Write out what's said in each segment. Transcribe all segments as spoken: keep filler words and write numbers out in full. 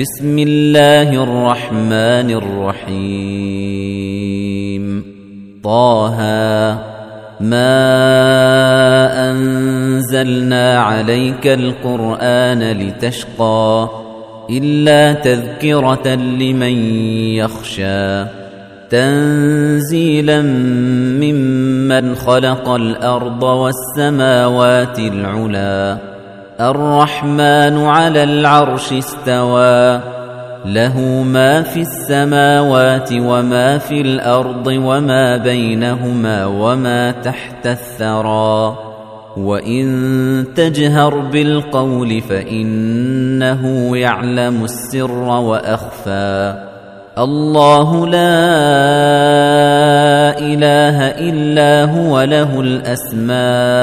بسم الله الرحمن الرحيم طه ما أنزلنا عليك القرآن لتشقى إلا تذكرة لمن يخشى تنزيلا ممن خلق الأرض والسماوات العلى الرحمن على العرش استوى له ما في السماوات وما في الأرض وما بينهما وما تحت الثرى وإن تجهر بالقول فإنه يعلم السر وأخفى الله لا إله إلا هو له الأسماء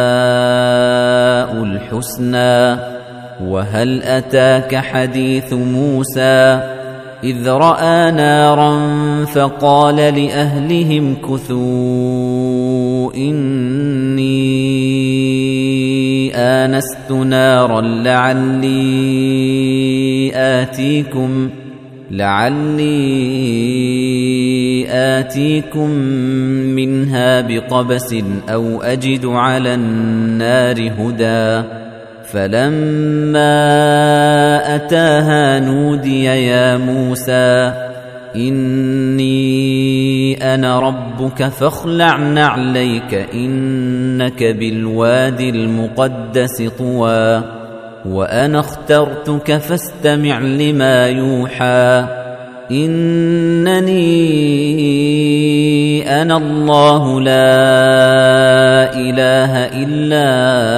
الحسنى وهل أتاك حديث موسى إذ رأى نارا فقال لأهلهم كثوا إني آنست نارا لعلي آتيكم لعلي آتيكم منها بقبس أو أجد على النار هدى فلما أتاها نودي يا موسى إني أنا ربك فاخلع نعليك إنك بالوادي المقدس طوى وأنا اخترتك فاستمع لما يوحى إنني أنا الله لا إله إلا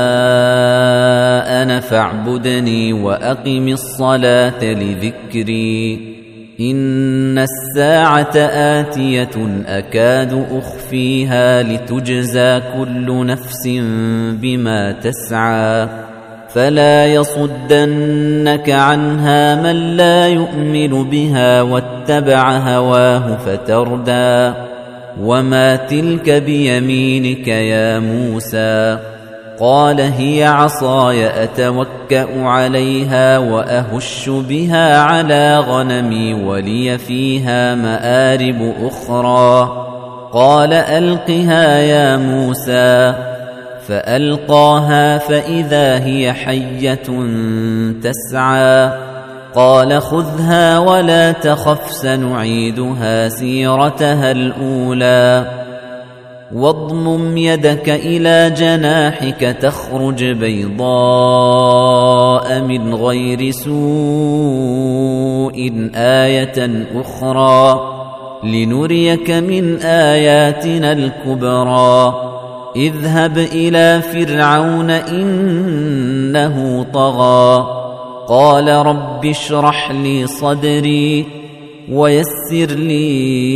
أنا فاعبدني وأقم الصلاة لذكري إن الساعة آتية أكاد أخفيها لتجزى كل نفس بما تسعى فلا يصدنك عنها من لا يؤمن بها واتبع هواه فتردى وما تلك بيمينك يا موسى قال هي عصاي أتوكأ عليها وأهش بها على غنمي ولي فيها مآرب أخرى قال ألقها يا موسى فألقاها فإذا هي حية تسعى قال خذها ولا تخف سنعيدها سيرتها الأولى واضمم يدك إلى جناحك تخرج بيضاء من غير سوء آية أخرى لنريك من آياتنا الكبرى اذهب إلى فرعون إنه طغى قال رب اشرح لي صدري ويسر لي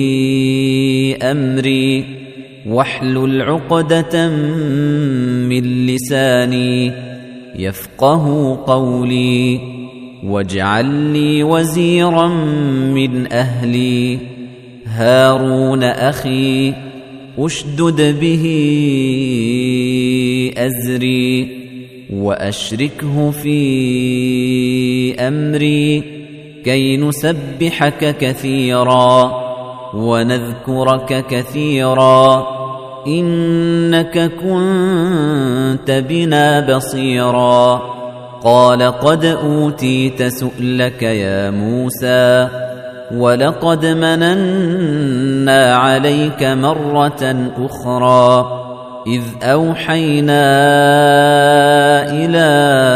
أمري واحلل عقدة من لساني يفقه قولي واجعل لي وزيرا من أهلي هارون أخي أشدد به أزري وأشركه في أمري كي نسبحك كثيرا ونذكرك كثيرا إنك كنت بنا بصيرا قال قد أوتيت سؤلك يا موسى ولقد مننا عليك مرة أخرى إذ أوحينا إلى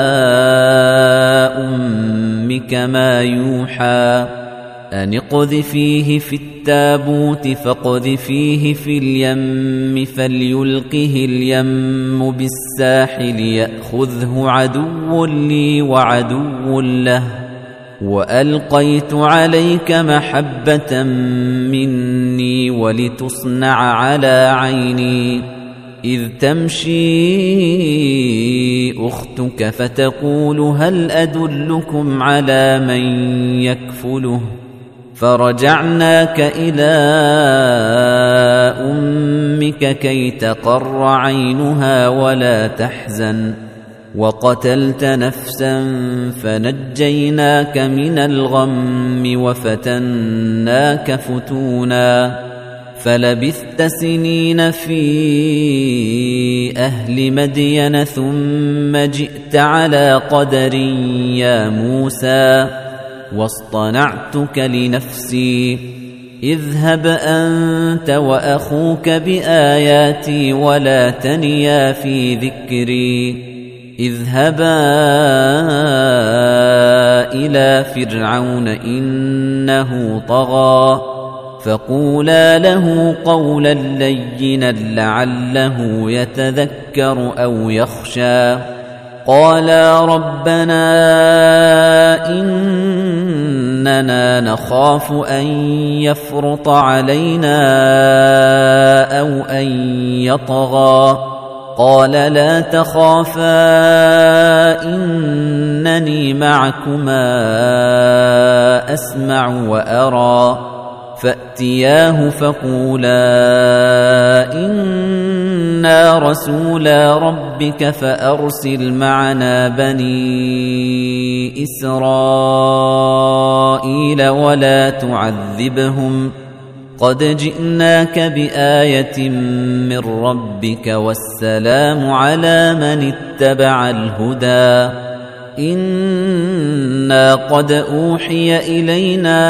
أمك ما يوحى أن اقذفيه في التابوت فاقذفيه في اليم فليلقه اليم بالساحل يأخذه عدو لي وعدو له وألقيت عليك محبة مني ولتصنع على عيني إذ تمشي أختك فتقول هل أدلكم على من يكفله فرجعناك إلى أمك كي تقر عينها ولا تحزن وقتلت نفسا فنجيناك من الغم وفتناك فتونا فلبثت سنين في أهل مدين ثم جئت على قدر يا موسى واصطنعتك لنفسي اذهب أنت وأخوك بآياتي ولا تنيا في ذكري اذهبا إلى فرعون إنه طغى فقولا له قولا لينا لعله يتذكر أو يخشى قالا ربنا إننا نخاف أن يفرط علينا أو أن يطغى قال لا تخافا إنني معكما أسمع وأرى فأتياه فقولا إنا رسولا ربك فأرسل معنا بني إسرائيل ولا تعذبهم قد جئناك بآية من ربك والسلام على من اتبع الهدى إنا قد أوحي إلينا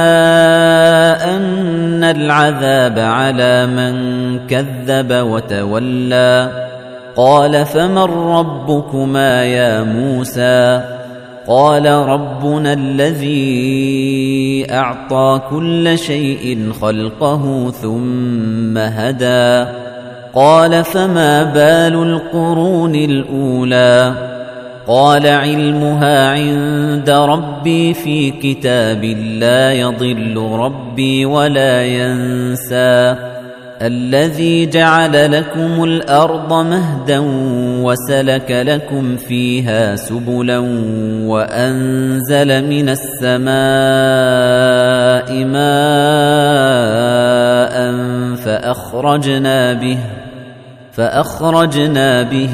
أن العذاب على من كذب وتولى قال فمن ربكما يا موسى قال ربنا الذي أعطى كل شيء خلقه ثم هدى قال فما بال القرون الأولى قال علمها عند ربي في كتاب لا يضل ربي ولا ينسى الذي جعل لكم الأرض مهدا وسلك لكم فيها سبلا وأنزل من السماء ماء فأخرجنا به فأخرجنا به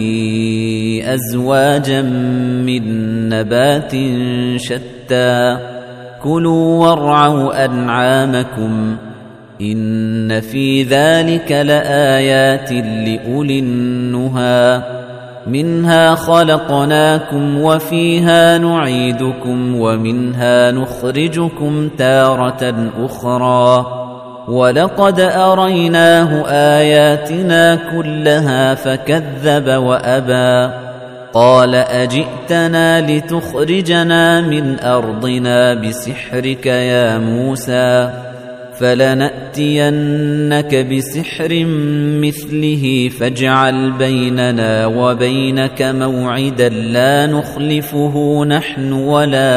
أزواجا من نبات شتى كلوا وارعوا أنعامكم إن في ذلك لآيات لأولي النهى منها خلقناكم وفيها نعيدكم ومنها نخرجكم تارة أخرى ولقد أريناه آياتنا كلها فكذب وأبى قال أجئتنا لتخرجنا من أرضنا بسحرك يا موسى فلنأتينك بسحر مثله فاجعل بيننا وبينك موعدا لا نخلفه نحن ولا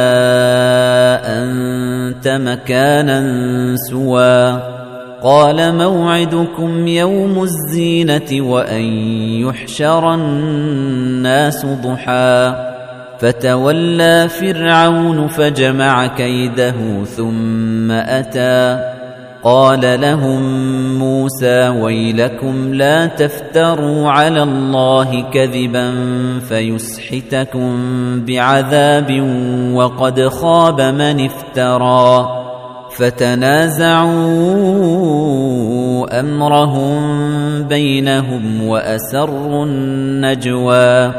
أنت مكانا سوى قال موعدكم يوم الزينة وأن يحشر الناس ضحى فتولى فرعون فجمع كيده ثم أتى قال لهم موسى ويلكم لا تفتروا على الله كذبا فيسحتكم بعذاب وقد خاب من افترى فتنازعوا أمرهم بينهم وأسروا النجوى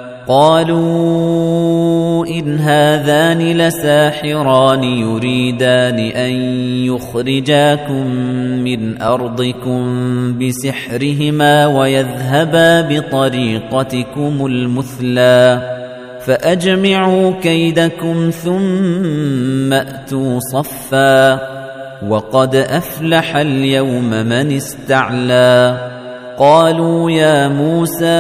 قالوا إن هذان لساحران يريدان أن يخرجاكم من أرضكم بسحرهما ويذهبا بطريقتكم المثلى فأجمعوا كيدكم ثم أتوا صفا وقد أفلح اليوم من استعلى قالوا يا موسى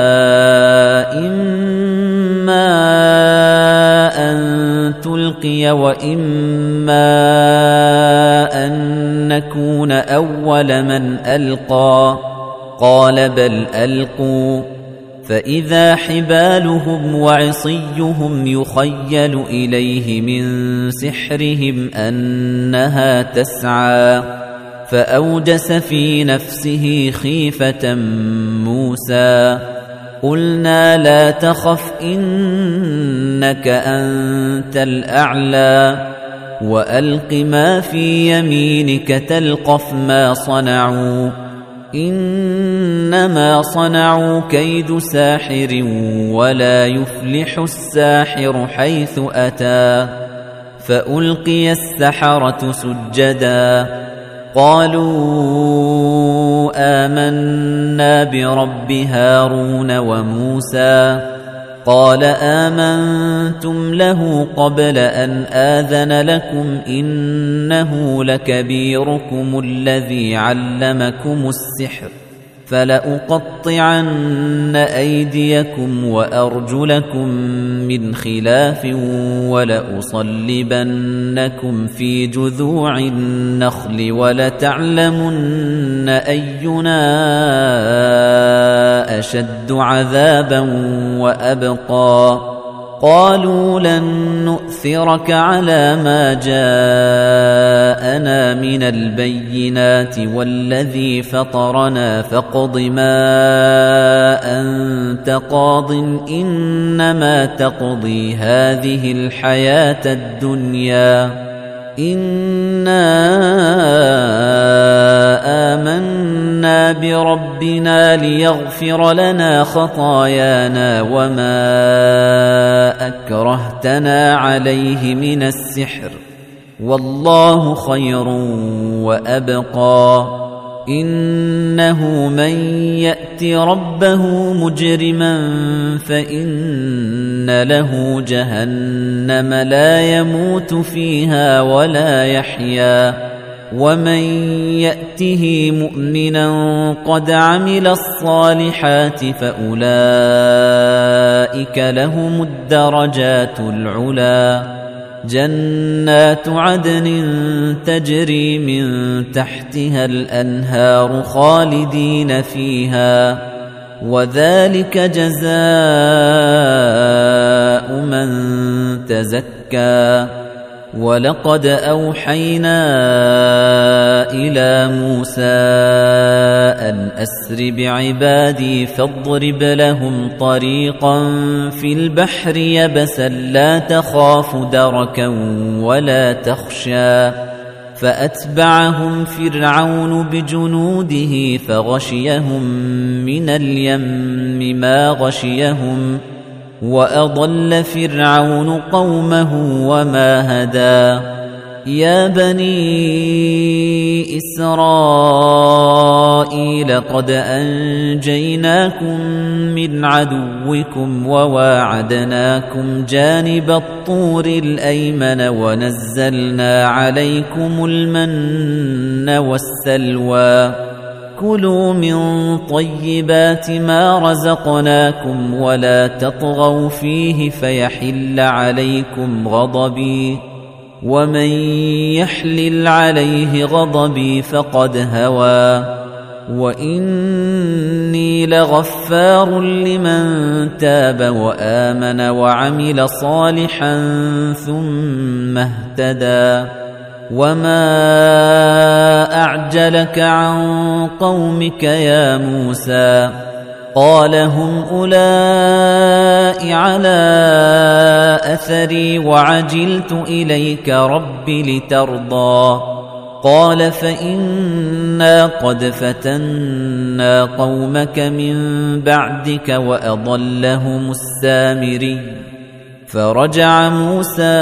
إما أن تلقي وإما أن نكون أول من ألقى قال بل ألقوا فإذا حبالهم وعصيهم يخيل إليه من سحرهم أنها تسعى فأوجس في نفسه خيفة موسى قلنا لا تخف إنك أنت الأعلى وألق ما في يمينك تلقف ما صنعوا إنما صنعوا كيد ساحر ولا يفلح الساحر حيث أتى فألقي السحرة سجدا قالوا آمنا برب هارون وموسى قال آمنتم له قبل أن آذن لكم إنه لكبيركم الذي علمكم السحر فلأقطعن أيديكم وأرجلكم من خلاف ولأصلبنكم في جذوع النخل ولتعلمن أينا أشد عذابا وأبقى قالوا لن نؤثرك على ما جاءنا من البينات والذي فطرنا فاقض ما أنت قاض إنما تقضي هذه الحياة الدنيا إنا آمنا بربنا ليغفر لنا خطايانا وما أكرهتنا عليه من السحر والله خير وأبقى إنه من يأت ربه مجرما فإن له جهنم لا يموت فيها ولا يحيا ومن يأته مؤمنا قد عمل الصالحات فأولئك لهم الدرجات العلا جنات عدن تجري من تحتها الأنهار خالدين فيها وذلك جزاء من تزكى ولقد أوحينا إلى موسى أن أسر بعبادي فاضرب لهم طريقا في البحر يبسا لا تخاف دركا ولا تخشى فأتبعهم فرعون بجنوده فغشيهم من اليم ما غشيهم وأضل فرعون قومه وما هدى يا بني إسرائيل قد أنجيناكم من عدوكم وواعدناكم جانب الطور الأيمن ونزلنا عليكم المن والسلوى كلوا من طيبات ما رزقناكم ولا تطغوا فيه فيحل عليكم غضبي ومن يحلل عليه غضبي فقد هوى وإني لغفار لمن تاب وآمن وعمل صالحا ثم اهتدى وما أعجلك عن قومك يا موسى قال هم أولئك على أثري وعجلت إليك رب لترضى قال فإنا قد فتنا قومك من بعدك وأضلهم السامري فرجع موسى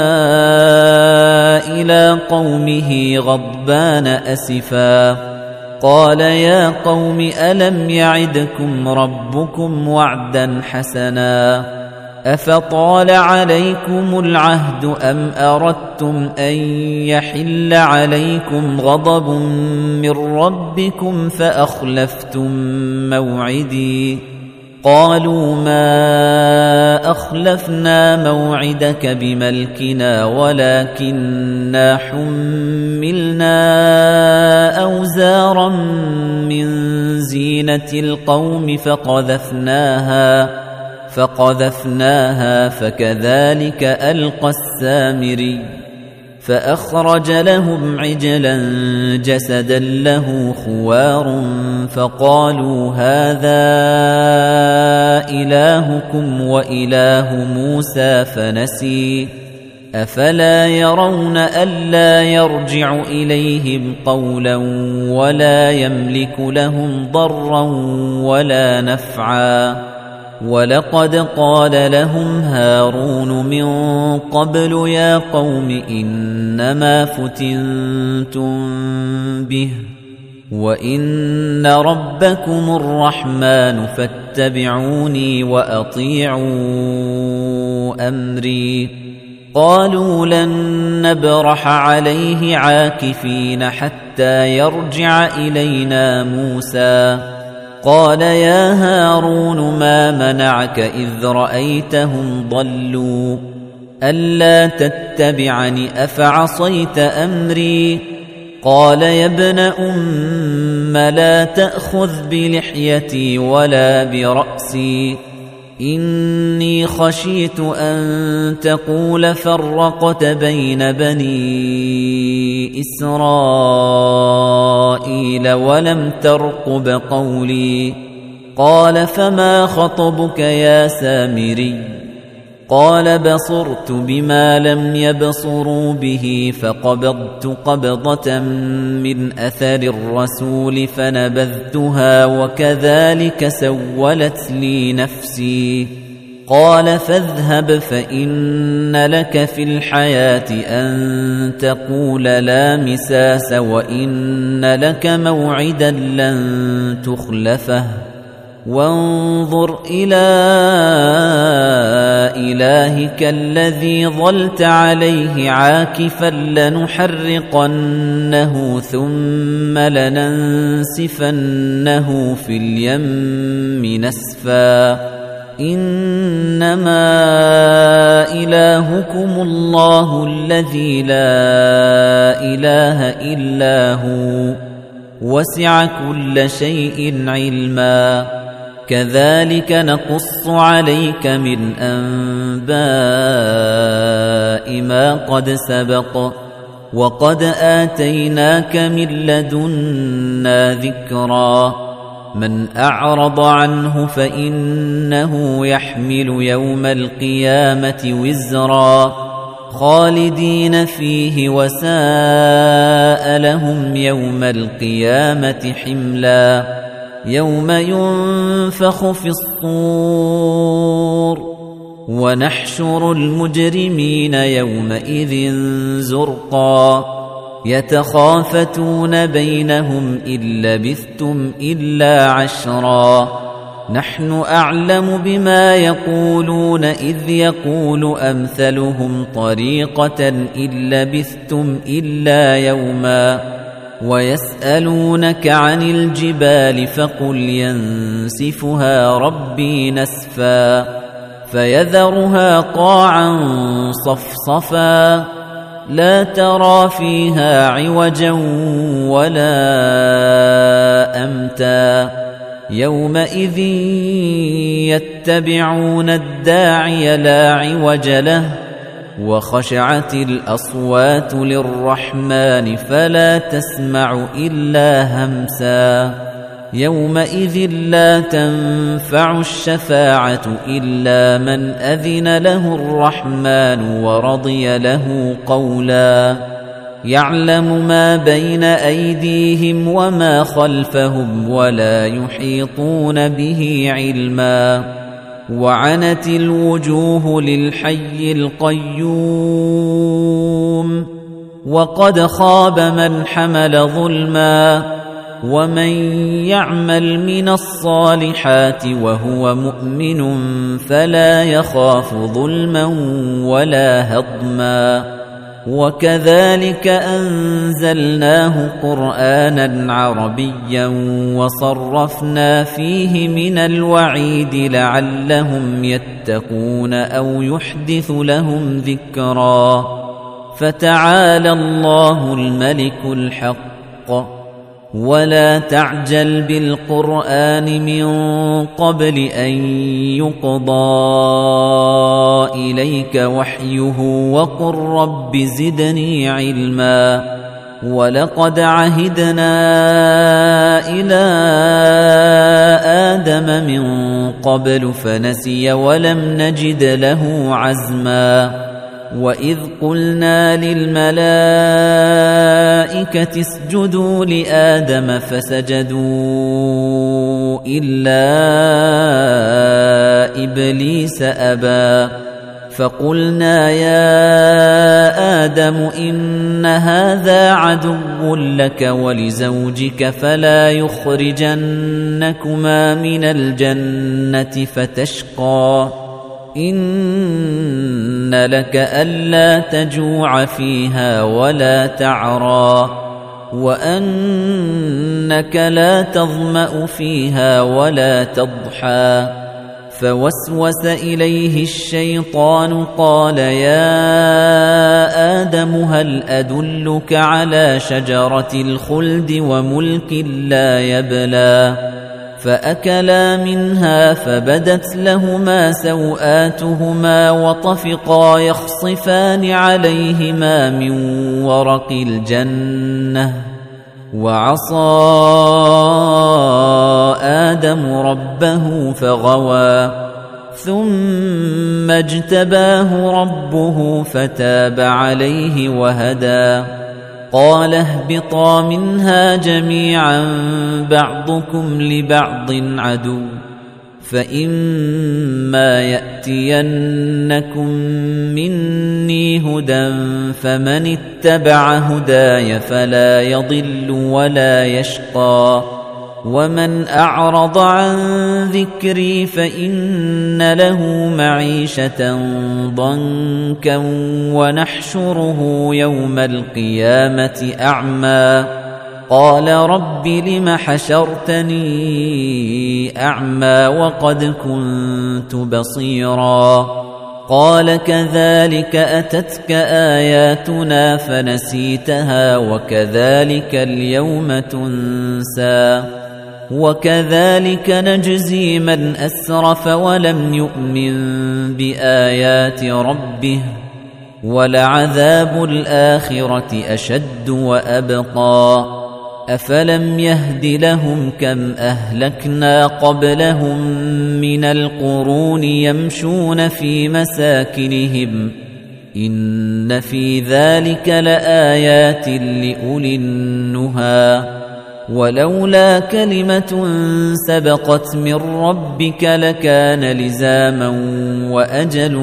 إلى قومه غضبان أسفا قال يا قوم ألم يعدكم ربكم وعدا حسنا أفطال عليكم العهد أم أردتم أن يحل عليكم غضب من ربكم فأخلفتم موعدي قالوا ما أخلفنا موعدك بملكنا ولكننا حملنا أوزارا من زينة القوم فقذفناها فقذفناها فكذلك ألقى السامري فأخرج لهم عجلا جسدا له خوار فقالوا هذا إلهكم وإله موسى فنسي أفلا يرون ألا يرجع إليهم قولا ولا يملك لهم ضرا ولا نفعا ولقد قال لهم هارون من قبل يا قوم إنما فتنتم به وإن ربكم الرحمن فاتبعوني وأطيعوا أمري قالوا لن نبرح عليه عاكفين حتى يرجع إلينا موسى قال يا هارون ما منعك إذ رأيتهم ضلوا ألا تتبعني أفعصيت أمري قال يا ابن أم لا تأخذ بلحيتي ولا برأسي إني خشيت أن تقول فرقت بين بني إسرائيل ولم ترقب قولي قال فما خطبك يا سامري قال بصرت بما لم يبصروا به فقبضت قبضة من أثر الرسول فنبذتها وكذلك سولت لي نفسي قال فاذهب فإن لك في الحياة أن تقول لا مساس وإن لك موعدا لن تخلفه وانظر إلى إلهك الذي ظلت عليه عاكفا لنحرقنه ثم لننسفنه في اليم نسفا إنما إلهكم الله الذي لا إله إلا هو وسع كل شيء علما كذلك نقص عليك من أنباء ما قد سبق وقد آتيناك من لدنا ذكرا من أعرض عنه فإنه يحمل يوم القيامة وزرا خالدين فيه وساء لهم يوم القيامة حملا يوم ينفخ في الصور ونحشر المجرمين يومئذ زرقا يتخافتون بينهم إن لبثتم إلا عشرا نحن أعلم بما يقولون إذ يقول أمثلهم طريقة إن لبثتم إلا يوما ويسألونك عن الجبال فقل ينسفها ربي نسفا فيذرها قاعا صفصفا لا ترى فيها عوجا ولا أمتا يومئذ يتبعون الداعي لا عوج له وخشعت الأصوات للرحمن فلا تسمع إلا همسا يومئذ لا تنفع الشفاعة إلا من أذن له الرحمن ورضي له قولا يعلم ما بين أيديهم وما خلفهم ولا يحيطون به علما وعنت الوجوه للحي القيوم وقد خاب من حمل ظلما ومن يعمل من الصالحات وهو مؤمن فلا يخاف ظلما ولا هضما وكذلك أنزلناه قرآنا عربيا وصرفنا فيه من الوعيد لعلهم يتقون أو يحدث لهم ذكرا فتعالى الله الملك الحق ولا تعجل بالقرآن من قبل أن يقضى إليك وحيه وقل رب زدني علما ولقد عهدنا إلى آدم من قبل فنسي ولم نجد له عزما وإذ قلنا للملائكة اسجدوا لآدم فسجدوا إلا إبليس أبى فقلنا يا آدم إن هذا عدو لك ولزوجك فلا يخرجنكما من الجنة فتشقى إن لك ألا تجوع فيها ولا تعرى وأنك لا تظمأ فيها ولا تضحى فوسوس إليه الشيطان قال يا آدم هل أدلك على شجرة الخلد وملك لا يبلى فأكلا منها فبدت لهما سوآتهما وطفقا يخصفان عليهما من ورق الجنة وعصى آدم ربه فغوى ثم اجتباه ربه فتاب عليه وهدى قال اهبطا منها جميعا بعضكم لبعض عدو فإما يأتينكم مني هدى فمن اتبع هداي فلا يضل ولا يشقى ومن أعرض عن ذكري فإن له معيشة ضنكا ونحشره يوم القيامة أعمى قال رب لم حشرتني أعمى وقد كنت بصيرا قال كذلك أتتك آياتنا فنسيتها وكذلك اليوم تنسى وكذلك نجزي من أسرف ولم يؤمن بآيات ربه ولعذاب الآخرة أشد وأبقى أفلم يهد لهم كم أهلكنا قبلهم من القرون يمشون في مساكنهم إن في ذلك لآيات لأولي النهى ولولا كلمة سبقت من ربك لكان لزاما وأجل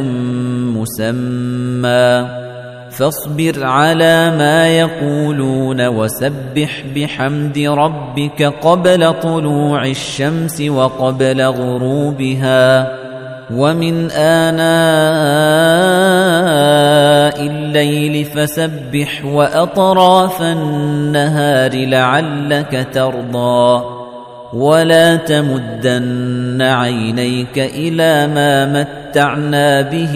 مسمى فاصبر على ما يقولون وسبح بحمد ربك قبل طلوع الشمس وقبل غروبها ومن آناء الليل فسبح وأطراف النهار لعلك ترضى ولا تمدن عينيك إلى ما متعنا به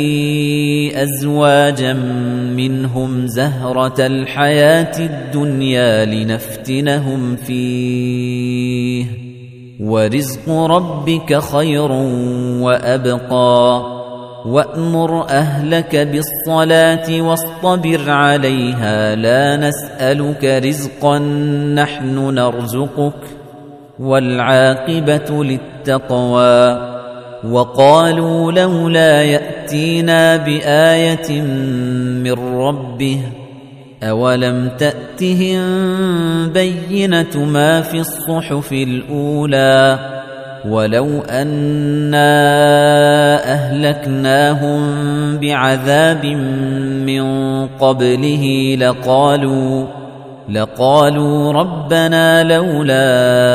أزواجا منهم زهرة الحياة الدنيا لنفتنهم فيه ورزق ربك خير وأبقى وأمر أهلك بالصلاة واصطبر عليها لا نسألك رزقا نحن نرزقك والعاقبة للتقوى وقالوا لولا يأتينا بآية من ربه أولم تأتهم بينة ما في الصحف الأولى ولو أنا أهلكناهم بعذاب من قبله لقالوا لقالوا ربنا لولا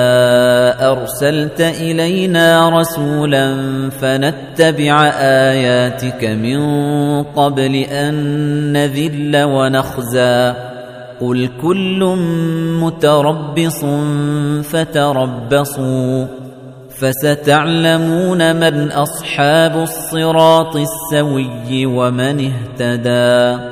أرسلت إلينا رسولا فنتبع آياتك من قبل أن نذل ونخزى قل كل متربص فتربصوا فستعلمون من أصحاب الصراط السوي ومن اهتدى.